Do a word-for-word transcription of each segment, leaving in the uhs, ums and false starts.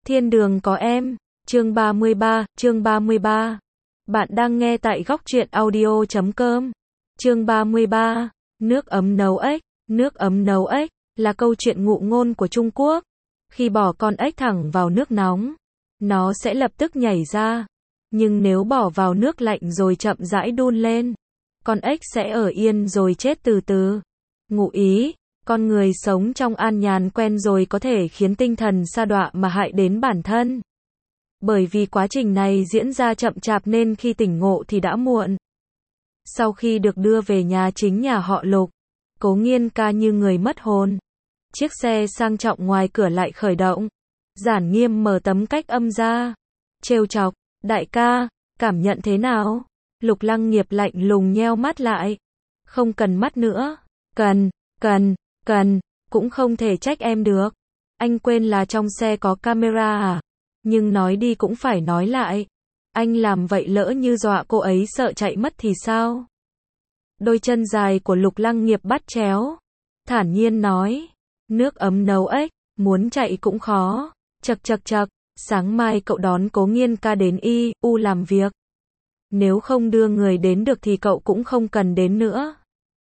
Thiên đường có em, chương ba mươi ba, chương ba mươi ba. Bạn đang nghe tại góc truyện audio chấm com. Chương ba mươi ba, nước ấm nấu ếch, nước ấm nấu ếch là câu chuyện ngụ ngôn của Trung Quốc. Khi bỏ con ếch thẳng vào nước nóng, nó sẽ lập tức nhảy ra. Nhưng nếu bỏ vào nước lạnh rồi chậm rãi đun lên, con ếch sẽ ở yên rồi chết từ từ. Ngụ ý, con người sống trong an nhàn quen rồi có thể khiến tinh thần sa đọa mà hại đến bản thân. Bởi vì quá trình này diễn ra chậm chạp nên khi tỉnh ngộ thì đã muộn. Sau khi được đưa về nhà chính nhà họ Lục, Cố Nghiên Ca như người mất hồn. Chiếc xe sang trọng ngoài cửa lại khởi động. Giản Nghiêm mở tấm cách âm ra, trêu chọc, đại ca, cảm nhận thế nào? Lục Lăng Nghiệp lạnh lùng nheo mắt lại. Không cần mắt nữa. Cần, cần, cần, cũng không thể trách em được. Anh quên là trong xe có camera à? Nhưng nói đi cũng phải nói lại. Anh làm vậy lỡ như dọa cô ấy sợ chạy mất thì sao? Đôi chân dài của Lục Lăng Nghiệp bắt chéo, thản nhiên nói, nước ấm nấu ếch, muốn chạy cũng khó. Chậc chậc chậc, sáng mai cậu đón Cố Nghiên Ca đến y u làm việc. Nếu không đưa người đến được thì cậu cũng không cần đến nữa.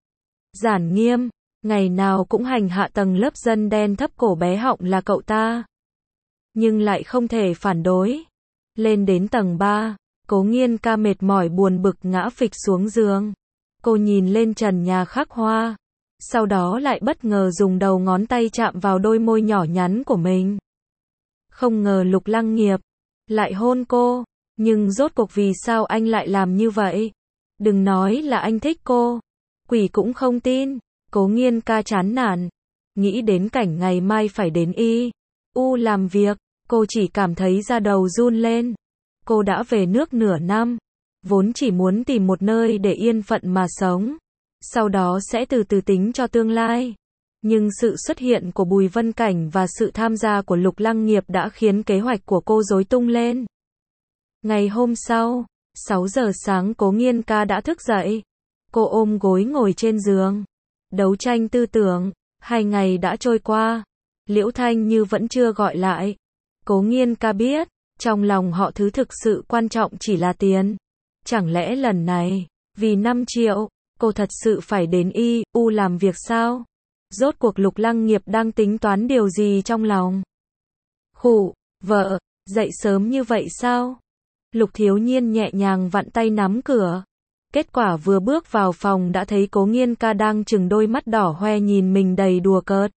Giản Nghiêm, ngày nào cũng hành hạ tầng lớp dân đen thấp cổ bé họng là cậu ta. Nhưng lại không thể phản đối. Lên đến tầng ba, Cố Nghiên Ca mệt mỏi buồn bực ngã phịch xuống giường. Cô nhìn lên trần nhà khắc hoa, sau đó lại bất ngờ dùng đầu ngón tay chạm vào đôi môi nhỏ nhắn của mình. Không ngờ Lục Lăng Nghiệp lại hôn cô, nhưng rốt cuộc vì sao anh lại làm như vậy? Đừng nói là anh thích cô, quỷ cũng không tin. Cố Nghiên Ca chán nản, nghĩ đến cảnh ngày mai phải đến y u làm việc, cô chỉ cảm thấy da đầu run lên. Cô đã về nước nửa năm, vốn chỉ muốn tìm một nơi để yên phận mà sống, sau đó sẽ từ từ tính cho tương lai. Nhưng sự xuất hiện của Bùi Vân Cảnh và sự tham gia của Lục Lăng Nghiệp đã khiến kế hoạch của cô rối tung lên. Ngày hôm sau, sáu giờ sáng Cố Nghiên Ca đã thức dậy. Cô ôm gối ngồi trên giường, đấu tranh tư tưởng. Hai ngày đã trôi qua, Liễu Thanh Như vẫn chưa gọi lại. Cố Nghiên Ca biết, trong lòng họ thứ thực sự quan trọng chỉ là tiền. Chẳng lẽ lần này, vì năm triệu, cô thật sự phải đến y u làm việc sao? Rốt cuộc Lục Lăng Nghiệp đang tính toán điều gì trong lòng? Khụ, vợ, dậy sớm như vậy sao? Lục Thiếu Nhiên nhẹ nhàng vặn tay nắm cửa. Kết quả vừa bước vào phòng đã thấy Cố Nghiên Ca đang trừng đôi mắt đỏ hoe nhìn mình đầy đùa cợt.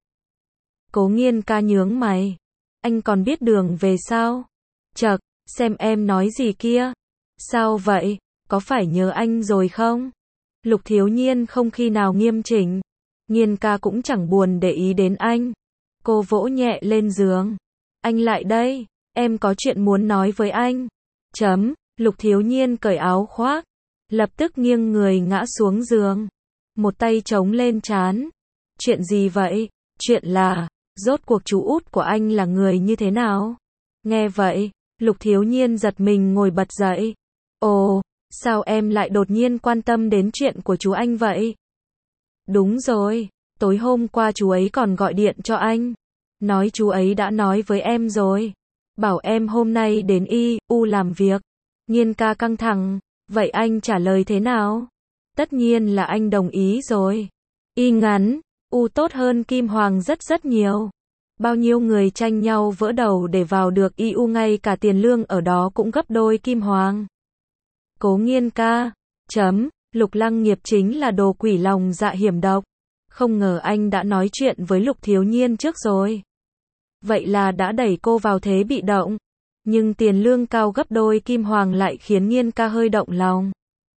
Cố Nghiên Ca nhướng mày. Anh còn biết đường về sao? Chậc, xem em nói gì kia. Sao vậy, có phải nhớ anh rồi không? Lục Thiếu Nhiên không khi nào nghiêm chỉnh. Nghiên Ca cũng chẳng buồn để ý đến anh. Cô vỗ nhẹ lên giường. Anh lại đây, em có chuyện muốn nói với anh. Chấm, Lục Thiếu Nhiên cởi áo khoác, lập tức nghiêng người ngã xuống giường, một tay chống lên trán. Chuyện gì vậy? Chuyện là, rốt cuộc chú út của anh là người như thế nào? Nghe vậy, Lục Thiếu Nhiên giật mình ngồi bật dậy. Ồ, sao em lại đột nhiên quan tâm đến chuyện của chú anh vậy? Đúng rồi, tối hôm qua chú ấy còn gọi điện cho anh, nói chú ấy đã nói với em rồi, bảo em hôm nay đến y u làm việc. Nghiên Ca căng thẳng, vậy anh trả lời thế nào? Tất nhiên là anh đồng ý rồi. Y ngắn, u tốt hơn Kim Hoàng rất rất nhiều. Bao nhiêu người tranh nhau vỡ đầu để vào được y u, ngay cả tiền lương ở đó cũng gấp đôi Kim Hoàng. Cố Nghiên Ca, chấm, Lục Lăng Nghiệp chính là đồ quỷ lòng dạ hiểm độc. Không ngờ anh đã nói chuyện với Lục Thiếu Nhiên trước rồi. Vậy là đã đẩy cô vào thế bị động. Nhưng tiền lương cao gấp đôi Kim Hoàng lại khiến Nghiên Ca hơi động lòng.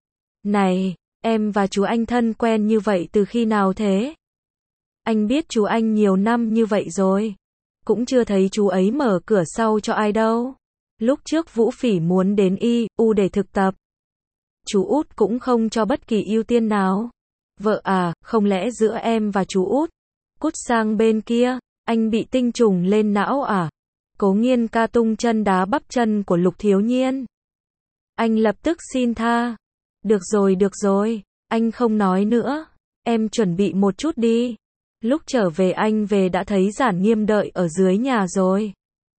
Này, em và chú anh thân quen như vậy từ khi nào thế? Anh biết chú anh nhiều năm như vậy rồi, cũng chưa thấy chú ấy mở cửa sau cho ai đâu. Lúc trước Vũ Phỉ muốn đến y u để thực tập, chú út cũng không cho bất kỳ ưu tiên nào. Vợ à, không lẽ giữa em và chú út, cút sang bên kia, anh bị tinh trùng lên não à? Cố Nghiên Ca tung chân đá bắp chân của Lục Thiếu Nhiên. Anh lập tức xin tha. Được rồi được rồi, anh không nói nữa. Em chuẩn bị một chút đi. Lúc trở về anh về đã thấy Giản Nghiêm đợi ở dưới nhà rồi.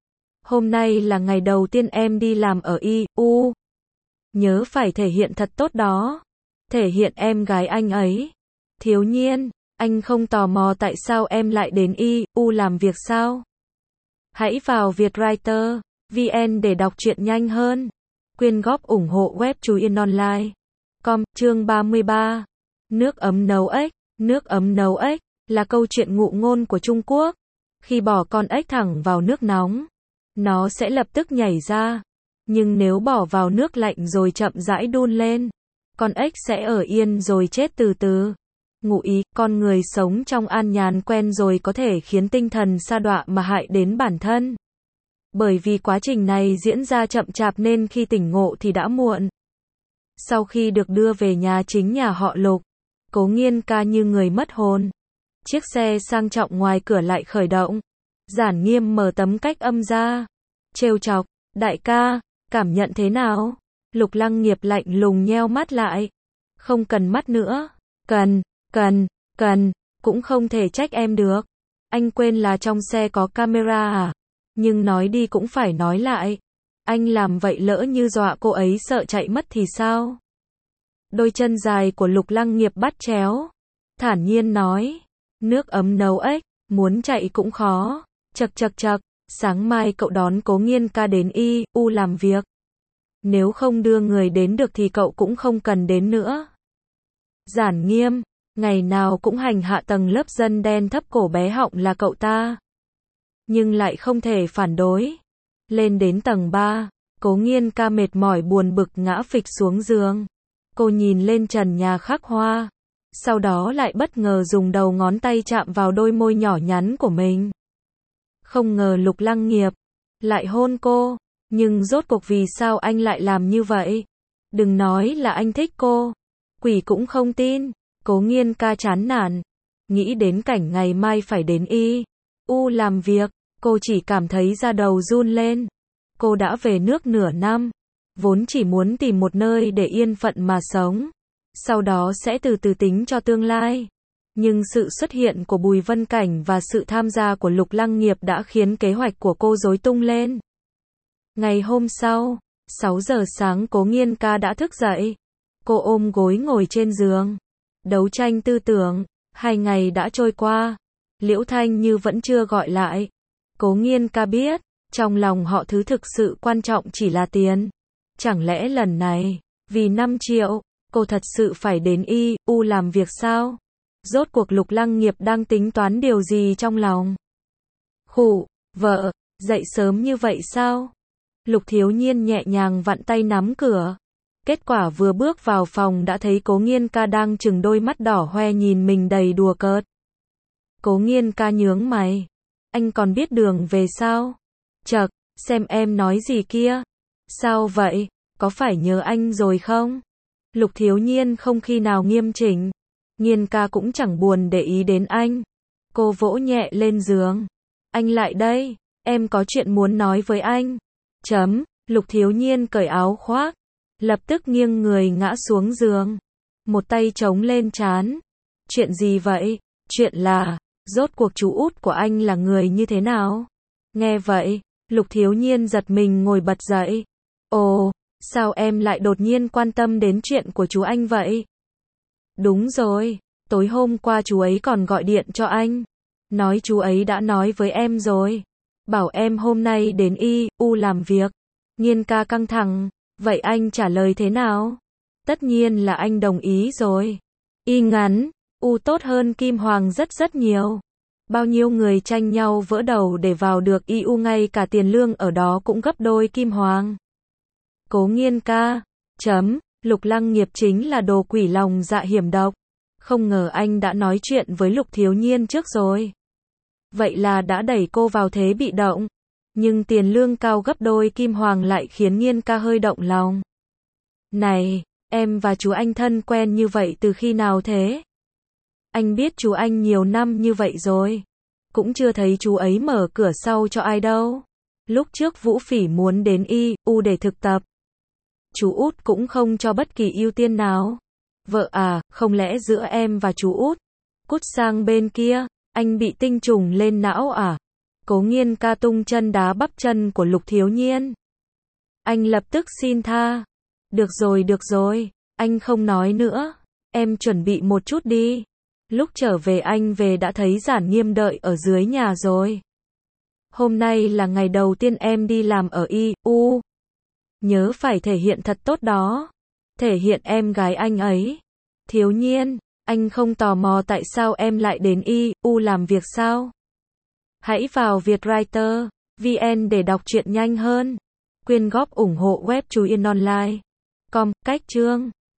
Hôm nay là ngày đầu tiên em đi làm ở i u. Nhớ phải thể hiện thật tốt đó. Thể hiện em gái anh ấy. Thiếu nhiên, anh không tò mò tại sao em lại đến i u làm việc sao? Hãy vào vietwriter chấm vn để đọc truyện nhanh hơn. Quyên góp ủng hộ web Chú Yên Online. Com, chương ba mươi ba. Nước ấm nấu ếch. Nước ấm nấu ếch là câu chuyện ngụ ngôn của Trung Quốc. Khi bỏ con ếch thẳng vào nước nóng, nó sẽ lập tức nhảy ra. Nhưng nếu bỏ vào nước lạnh rồi chậm rãi đun lên, con ếch sẽ ở yên rồi chết từ từ. Ngụ ý, con người sống trong an nhàn quen rồi có thể khiến tinh thần sa đọa mà hại đến bản thân. Bởi vì quá trình này diễn ra chậm chạp nên khi tỉnh ngộ thì đã muộn. Sau khi được đưa về nhà chính nhà họ Lục, Cố Nghiên Ca như người mất hồn. Chiếc xe sang trọng ngoài cửa lại khởi động. Giản Nghiêm mở tấm cách âm ra. Trêu chọc, đại ca, cảm nhận thế nào? Lục Lăng Nghiệp lạnh lùng nheo mắt lại. Không cần mắt nữa. Cần, cần, cần, cũng không thể trách em được. Anh quên là trong xe có camera à? Nhưng nói đi cũng phải nói lại. Anh làm vậy lỡ như dọa cô ấy sợ chạy mất thì sao? Đôi chân dài của Lục Lăng Nghiệp bắt chéo. Thản nhiên nói. Nước ấm nấu ếch, muốn chạy cũng khó. Chậc chậc chậc, sáng mai cậu đón Cố Nghiên Ca đến i u làm việc. Nếu không đưa người đến được thì cậu cũng không cần đến nữa. Giản Nghiêm, ngày nào cũng hành hạ tầng lớp dân đen thấp cổ bé họng là cậu ta. Nhưng lại không thể phản đối. Lên đến tầng ba, Cố Nghiên Ca mệt mỏi buồn bực ngã phịch xuống giường. Cô nhìn lên trần nhà khắc hoa. Sau đó lại bất ngờ dùng đầu ngón tay chạm vào đôi môi nhỏ nhắn của mình. Không ngờ Lục Lăng Nghiệp lại hôn cô. Nhưng rốt cuộc vì sao anh lại làm như vậy? Đừng nói là anh thích cô. Quỷ cũng không tin. Cố Nghiên Ca chán nản. Nghĩ đến cảnh ngày mai phải đến i u làm việc. Cô chỉ cảm thấy da đầu run lên. Cô đã về nước nửa năm. Vốn chỉ muốn tìm một nơi để yên phận mà sống. Sau đó sẽ từ từ tính cho tương lai. Nhưng sự xuất hiện của Bùi Vân Cảnh và sự tham gia của Lục Lăng Nghiệp đã khiến kế hoạch của cô rối tung lên. Ngày hôm sau, sáu giờ sáng Cố Nghiên Ca đã thức dậy. Cô ôm gối ngồi trên giường. Đấu tranh tư tưởng. Hai ngày đã trôi qua. Liễu Thanh Như vẫn chưa gọi lại. Cố Nghiên Ca biết, trong lòng họ thứ thực sự quan trọng chỉ là tiền. Chẳng lẽ lần này, vì năm triệu, cô thật sự phải đến i u làm việc sao? Rốt cuộc Lục Lăng Nghiệp đang tính toán điều gì trong lòng? Khụ, vợ, dậy sớm như vậy sao? Lục Thiếu Nhiên nhẹ nhàng vặn tay nắm cửa. Kết quả vừa bước vào phòng đã thấy Cố Nghiên Ca đang trừng đôi mắt đỏ hoe nhìn mình đầy đùa cợt. Cố Nghiên Ca nhướng mày. Anh còn biết đường về sao? Chậc, xem em nói gì kia. Sao vậy? Có phải nhớ anh rồi không? Lục Thiếu Nhiên không khi nào nghiêm chỉnh. Nghiên Ca cũng chẳng buồn để ý đến anh. Cô vỗ nhẹ lên giường. Anh lại đây, em có chuyện muốn nói với anh. Chấm, Lục Thiếu Nhiên cởi áo khoác. Lập tức nghiêng người ngã xuống giường. Một tay chống lên trán. Chuyện gì vậy? Chuyện là, rốt cuộc chú út của anh là người như thế nào? Nghe vậy, Lục Thiếu Nhiên giật mình ngồi bật dậy. Ồ, sao em lại đột nhiên quan tâm đến chuyện của chú anh vậy? Đúng rồi, tối hôm qua chú ấy còn gọi điện cho anh. Nói chú ấy đã nói với em rồi. Bảo em hôm nay đến i u làm việc. Nghiên Ca căng thẳng. Vậy anh trả lời thế nào? Tất nhiên là anh đồng ý rồi. Y ngắn, u tốt hơn Kim Hoàng rất rất nhiều. Bao nhiêu người tranh nhau vỡ đầu để vào được i u, ngay cả tiền lương ở đó cũng gấp đôi Kim Hoàng. Cố Nghiên Ca. Chấm, Lục Lăng Nghiệp chính là đồ quỷ lòng dạ hiểm độc. Không ngờ anh đã nói chuyện với Lục Thiếu Nhiên trước rồi. Vậy là đã đẩy cô vào thế bị động. Nhưng tiền lương cao gấp đôi Kim Hoàng lại khiến Nghiên Ca hơi động lòng. Này, em và chú anh thân quen như vậy từ khi nào thế? Anh biết chú anh nhiều năm như vậy rồi. Cũng chưa thấy chú ấy mở cửa sau cho ai đâu. Lúc trước Vũ Phỉ muốn đến i u để thực tập. Chú út cũng không cho bất kỳ ưu tiên nào. Vợ à, không lẽ giữa em và chú út? Cút sang bên kia, anh bị tinh trùng lên não à? Cố Nghiên ca tung chân đá bắp chân của Lục Thiếu Nhiên. Anh lập tức xin tha. Được rồi được rồi, anh không nói nữa. Em chuẩn bị một chút đi. Lúc trở về anh về đã thấy Giản Nghiêm đợi ở dưới nhà rồi. Hôm nay là ngày đầu tiên em đi làm ở i u. Nhớ phải thể hiện thật tốt đó. Thể hiện em gái anh ấy. Thiếu Nhiên, anh không tò mò tại sao em lại đến i u làm việc sao? Hãy vào vietwriter chấm vn để đọc truyện nhanh hơn. Quyên góp ủng hộ web Chú Yên Online. Com, cách chương